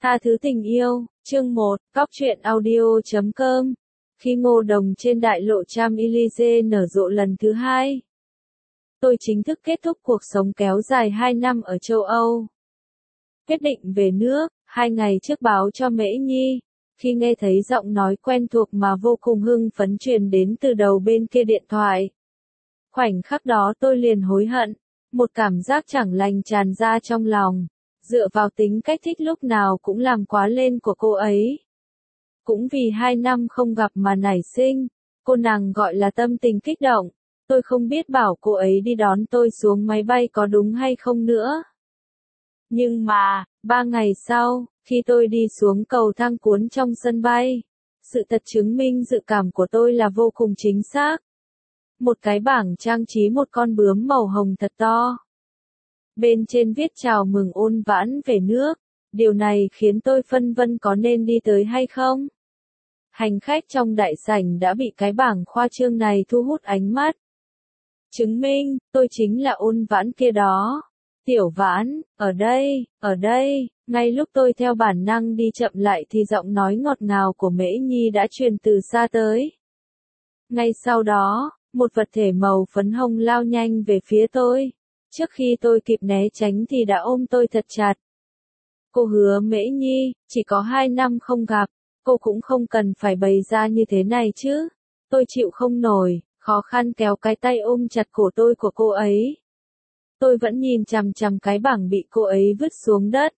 Tha thứ tình yêu, chương 1, Cóc truyện audio.com. Khi Ngô Đồng trên đại lộ Champs-Élysées nở rộ lần thứ 2, tôi chính thức kết thúc cuộc sống kéo dài 2 năm ở châu Âu. Quyết định về nước, 2 ngày trước báo cho Mễ Nhi, khi nghe thấy giọng nói quen thuộc mà vô cùng hưng phấn truyền đến từ đầu bên kia điện thoại. Khoảnh khắc đó tôi liền hối hận, một cảm giác chẳng lành tràn ra trong lòng. Dựa vào tính cách thích lúc nào cũng làm quá lên của cô ấy. Cũng vì 2 năm không gặp mà nảy sinh, cô nàng gọi là tâm tình kích động, tôi không biết bảo cô ấy đi đón tôi xuống máy bay có đúng hay không nữa. Nhưng mà, 3 ngày sau, khi tôi đi xuống cầu thang cuốn trong sân bay, sự thật chứng minh dự cảm của tôi là vô cùng chính xác. Một cái bảng trang trí một con bướm màu hồng thật to. Bên trên viết chào mừng Ôn Vãn về nước, điều này khiến tôi phân vân có nên đi tới hay không. Hành khách trong đại sảnh đã bị cái bảng khoa trương này thu hút ánh mắt. Chứng minh, tôi chính là Ôn Vãn kia đó. Tiểu Vãn, ở đây, ngay lúc tôi theo bản năng đi chậm lại thì giọng nói ngọt ngào của Mễ Nhi đã truyền từ xa tới. Ngay sau đó, một vật thể màu phấn hồng lao nhanh về phía tôi. Trước khi tôi kịp né tránh thì đã ôm tôi thật chặt. Cô hứa Mễ Nhi, chỉ có 2 năm không gặp, cô cũng không cần phải bày ra như thế này chứ. Tôi chịu không nổi, khó khăn kéo cái tay ôm chặt cổ tôi của cô ấy. Tôi vẫn nhìn chằm chằm cái bảng bị cô ấy vứt xuống đất.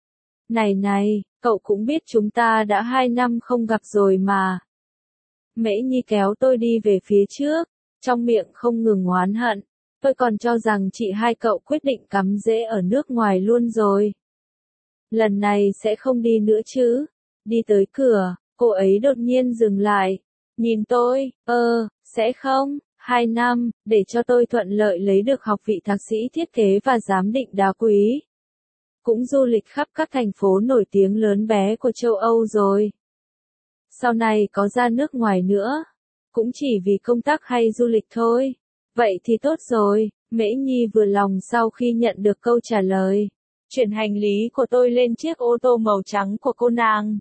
Này, cậu cũng biết chúng ta đã 2 năm không gặp rồi mà. Mễ Nhi kéo tôi đi về phía trước, trong miệng không ngừng oán hận. Tôi còn cho rằng chị hai cậu quyết định cắm rễ ở nước ngoài luôn rồi. Lần này sẽ không đi nữa chứ. Đi tới cửa, cô ấy đột nhiên dừng lại. Nhìn tôi, sẽ không, 2 năm, để cho tôi thuận lợi lấy được học vị thạc sĩ thiết kế và giám định đá quý. Cũng du lịch khắp các thành phố nổi tiếng lớn bé của châu Âu rồi. Sau này có ra nước ngoài nữa. Cũng chỉ vì công tác hay du lịch thôi. Vậy thì tốt rồi, Mễ Nhi vừa lòng sau khi nhận được câu trả lời. Chuyển hành lý của tôi lên chiếc ô tô màu trắng của cô nàng.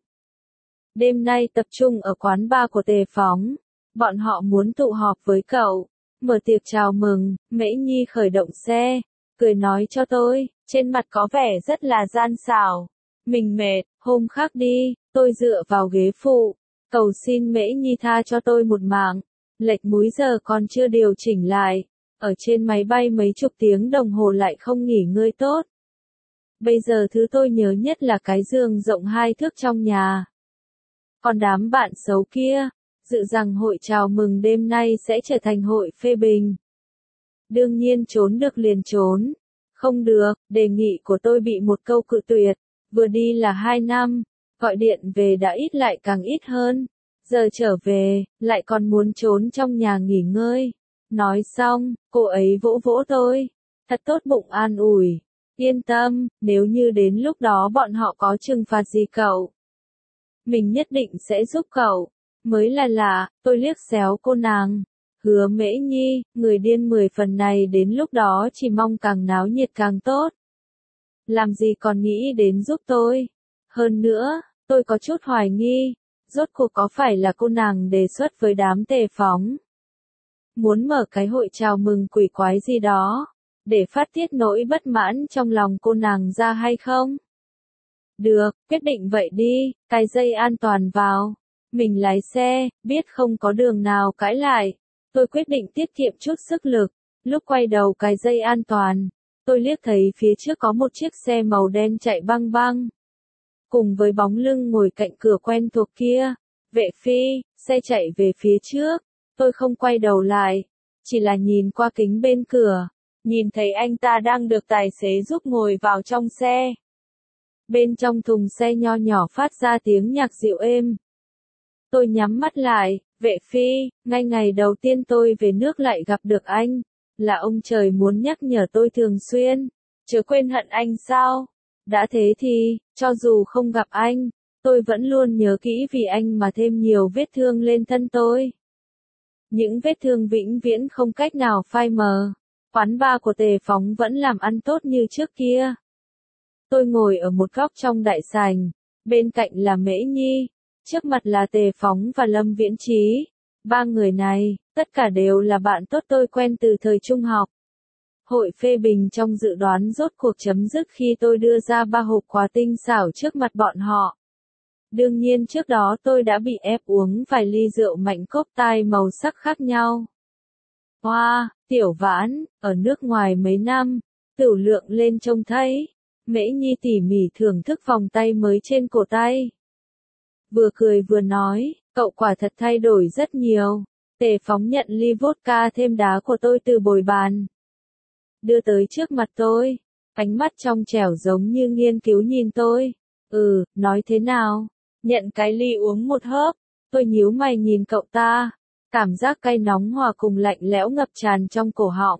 Đêm nay tập trung ở quán bar của Tề Phóng. Bọn họ muốn tụ họp với cậu. Mở tiệc chào mừng, Mễ Nhi khởi động xe. Cười nói cho tôi, trên mặt có vẻ rất là gian xảo. Mình mệt, hôm khác đi, tôi dựa vào ghế phụ. Cầu xin Mễ Nhi tha cho tôi một mạng. Lệch múi giờ còn chưa điều chỉnh lại. Ở trên máy bay mấy chục tiếng đồng hồ lại không nghỉ ngơi tốt. Bây giờ thứ tôi nhớ nhất là cái giường rộng 2 thước trong nhà. Còn đám bạn xấu kia, dự rằng hội chào mừng đêm nay sẽ trở thành hội phê bình. Đương nhiên trốn được liền trốn. Không được, đề nghị của tôi bị một câu cự tuyệt. Vừa đi là 2 năm, gọi điện về đã ít lại càng ít hơn. Giờ trở về, lại còn muốn trốn trong nhà nghỉ ngơi. Nói xong, cô ấy vỗ vỗ tôi. Thật tốt bụng an ủi. Yên tâm, nếu như đến lúc đó bọn họ có trừng phạt gì cậu, mình nhất định sẽ giúp cậu. Mới là lạ, tôi liếc xéo cô nàng. Hứa Mễ Nhi, người điên 10 phần này đến lúc đó chỉ mong càng náo nhiệt càng tốt. Làm gì còn nghĩ đến giúp tôi. Hơn nữa, tôi có chút hoài nghi. Rốt cuộc có phải là cô nàng đề xuất với đám Tề Phóng? Muốn mở cái hội chào mừng quỷ quái gì đó, để phát tiết nỗi bất mãn trong lòng cô nàng ra hay không? Được, quyết định vậy đi, cài dây an toàn vào. Mình lái xe, biết không có đường nào cãi lại. Tôi quyết định tiết kiệm chút sức lực. Lúc quay đầu cài dây an toàn, tôi liếc thấy phía trước có một chiếc xe màu đen chạy băng băng. Cùng với bóng lưng ngồi cạnh cửa quen thuộc kia, Vệ Phi, xe chạy về phía trước, tôi không quay đầu lại, chỉ là nhìn qua kính bên cửa, nhìn thấy anh ta đang được tài xế giúp ngồi vào trong xe. Bên trong thùng xe nho nhỏ phát ra tiếng nhạc dịu êm. Tôi nhắm mắt lại, Vệ Phi, ngay ngày đầu tiên tôi về nước lại gặp được anh, là ông trời muốn nhắc nhở tôi thường xuyên, chớ quên hận anh sao? Đã thế thì, cho dù không gặp anh, tôi vẫn luôn nhớ kỹ vì anh mà thêm nhiều vết thương lên thân tôi. Những vết thương vĩnh viễn không cách nào phai mờ. Quán bar của Tề Phóng vẫn làm ăn tốt như trước kia. Tôi ngồi ở một góc trong đại sảnh, bên cạnh là Mễ Nhi, trước mặt là Tề Phóng và Lâm Viễn Chí. Ba người này, tất cả đều là bạn tốt tôi quen từ thời trung học. Hội phê bình trong dự đoán rốt cuộc chấm dứt khi tôi đưa ra 3 hộp quà tinh xảo trước mặt bọn họ. Đương nhiên trước đó tôi đã bị ép uống vài ly rượu mạnh cốc tai màu sắc khác nhau. Hoa, Tiểu Vãn, ở nước ngoài mấy năm, tửu lượng lên trông thấy. Mễ Nhi tỉ mỉ thưởng thức vòng tay mới trên cổ tay. Vừa cười vừa nói, cậu quả thật thay đổi rất nhiều. Tề Phóng nhận ly vodka thêm đá của tôi từ bồi bàn. Đưa tới trước mặt tôi, ánh mắt trong trẻo giống như nghiên cứu nhìn tôi. Nói thế nào? Nhận cái ly uống một hớp, tôi nhíu mày nhìn cậu ta. Cảm giác cay nóng hòa cùng lạnh lẽo ngập tràn trong cổ họng.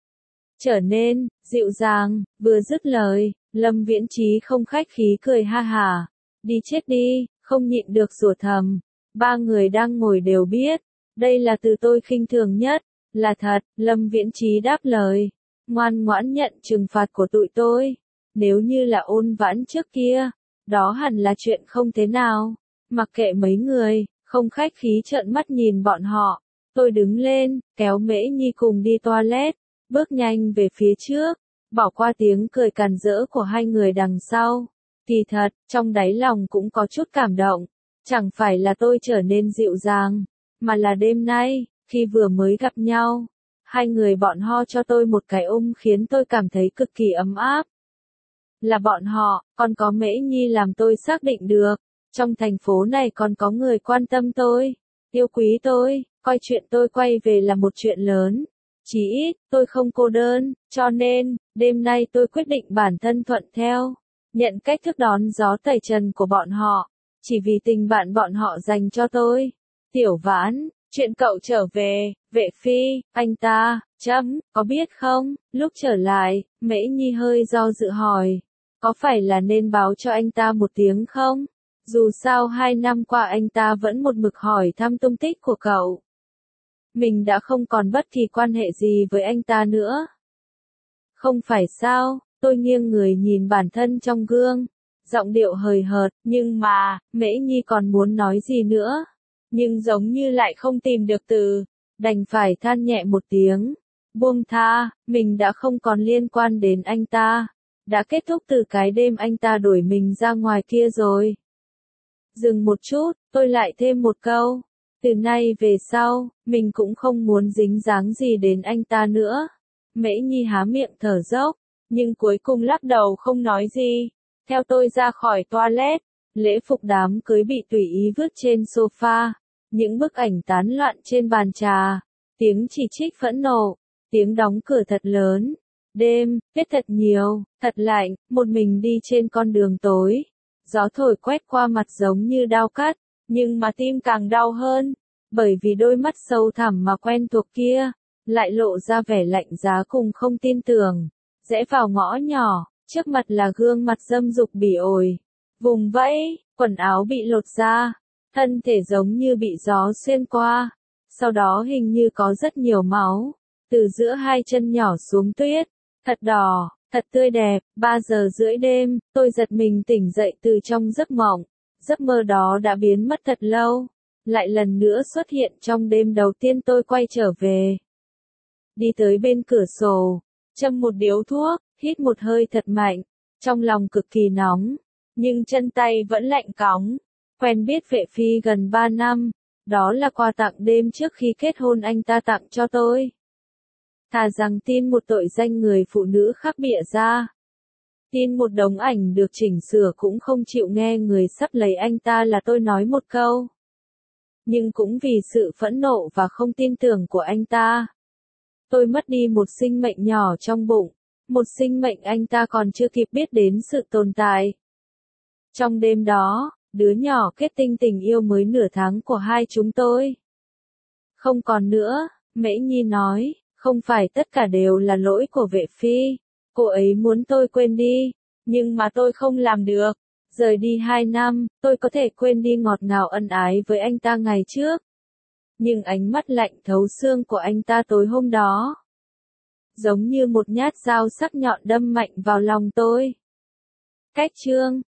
Trở nên dịu dàng, vừa dứt lời, Lâm Viễn Chí không khách khí cười ha hả. Đi chết đi, không nhịn được rủa thầm. Ba người đang ngồi đều biết, đây là từ tôi khinh thường nhất. Là thật, Lâm Viễn Chí đáp lời. Ngoan ngoãn nhận trừng phạt của tụi tôi. Nếu như là Ôn Vãn trước kia, đó hẳn là chuyện không thế nào. Mặc kệ mấy người, không khách khí trợn mắt nhìn bọn họ. Tôi đứng lên, kéo Mễ Nhi cùng đi toilet, bước nhanh về phía trước, bỏ qua tiếng cười càn rỡ của hai người đằng sau. Kỳ thật, trong đáy lòng cũng có chút cảm động. Chẳng phải là tôi trở nên dịu dàng, mà là đêm nay, khi vừa mới gặp nhau, hai người bọn họ cho tôi một cái ôm khiến tôi cảm thấy cực kỳ ấm áp. Là bọn họ, còn có Mễ Nhi làm tôi xác định được, trong thành phố này còn có người quan tâm tôi, yêu quý tôi, coi chuyện tôi quay về là một chuyện lớn. Chỉ ít, tôi không cô đơn, cho nên, đêm nay tôi quyết định bản thân thuận theo, nhận cách thức đón gió tẩy trần của bọn họ, chỉ vì tình bạn bọn họ dành cho tôi. Tiểu Vãn, chuyện cậu trở về, Vệ Phi, anh ta, có biết không, lúc trở lại, Mễ Nhi hơi do dự hỏi, có phải là nên báo cho anh ta một tiếng không? Dù sao 2 năm qua anh ta vẫn một mực hỏi thăm tung tích của cậu. Mình đã không còn bất kỳ quan hệ gì với anh ta nữa. Không phải sao, tôi nghiêng người nhìn bản thân trong gương, giọng điệu hời hợt, nhưng mà, Mễ Nhi còn muốn nói gì nữa, nhưng giống như lại không tìm được từ, đành phải than nhẹ một tiếng, buông tha, mình đã không còn liên quan đến anh ta, đã kết thúc từ cái đêm anh ta đuổi mình ra ngoài kia rồi. Dừng một chút, tôi lại thêm một câu, từ nay về sau, mình cũng không muốn dính dáng gì đến anh ta nữa. Mễ Nhi há miệng thở dốc, nhưng cuối cùng lắc đầu không nói gì. Theo tôi ra khỏi toilet, lễ phục đám cưới bị tùy ý vứt trên sofa, những bức ảnh tán loạn trên bàn trà, tiếng chỉ trích phẫn nộ, tiếng đóng cửa thật lớn. Đêm, tuyết thật nhiều, thật lạnh, một mình đi trên con đường tối. Gió thổi quét qua mặt giống như đao cắt, nhưng mà tim càng đau hơn, bởi vì đôi mắt sâu thẳm mà quen thuộc kia, lại lộ ra vẻ lạnh giá cùng không tin tưởng. Rẽ vào ngõ nhỏ, trước mặt là gương mặt dâm dục bỉ ổi, vùng vẫy, quần áo bị lột ra, thân thể giống như bị gió xuyên qua, sau đó hình như có rất nhiều máu, từ giữa hai chân nhỏ xuống tuyết, thật đỏ, thật tươi đẹp. 3 giờ rưỡi đêm, tôi giật mình tỉnh dậy từ trong giấc mộng, giấc mơ đó đã biến mất thật lâu, lại lần nữa xuất hiện trong đêm đầu tiên tôi quay trở về. Đi tới bên cửa sổ, châm một điếu thuốc, hít một hơi thật mạnh, trong lòng cực kỳ nóng, nhưng chân tay vẫn lạnh cóng. Quen biết Vệ Phi gần 3 năm, đó là quà tặng đêm trước khi kết hôn anh ta tặng cho tôi. Thà rằng tin một tội danh người phụ nữ khác bịa ra, tin một đống ảnh được chỉnh sửa cũng không chịu nghe người sắp lấy anh ta là tôi nói một câu. Nhưng cũng vì sự phẫn nộ và không tin tưởng của anh ta, tôi mất đi một sinh mệnh nhỏ trong bụng, một sinh mệnh anh ta còn chưa kịp biết đến sự tồn tại. Trong đêm đó, đứa nhỏ kết tinh tình yêu mới nửa tháng của hai chúng tôi không còn nữa. Mễ Nhi nói, không phải tất cả đều là lỗi của Vệ Phi, cô ấy muốn tôi quên đi, nhưng mà tôi không làm được. Rời đi 2 năm, tôi có thể quên đi ngọt ngào ân ái với anh ta ngày trước. Nhưng ánh mắt lạnh thấu xương của anh ta tối hôm đó, giống như một nhát dao sắc nhọn đâm mạnh vào lòng tôi. Cách chương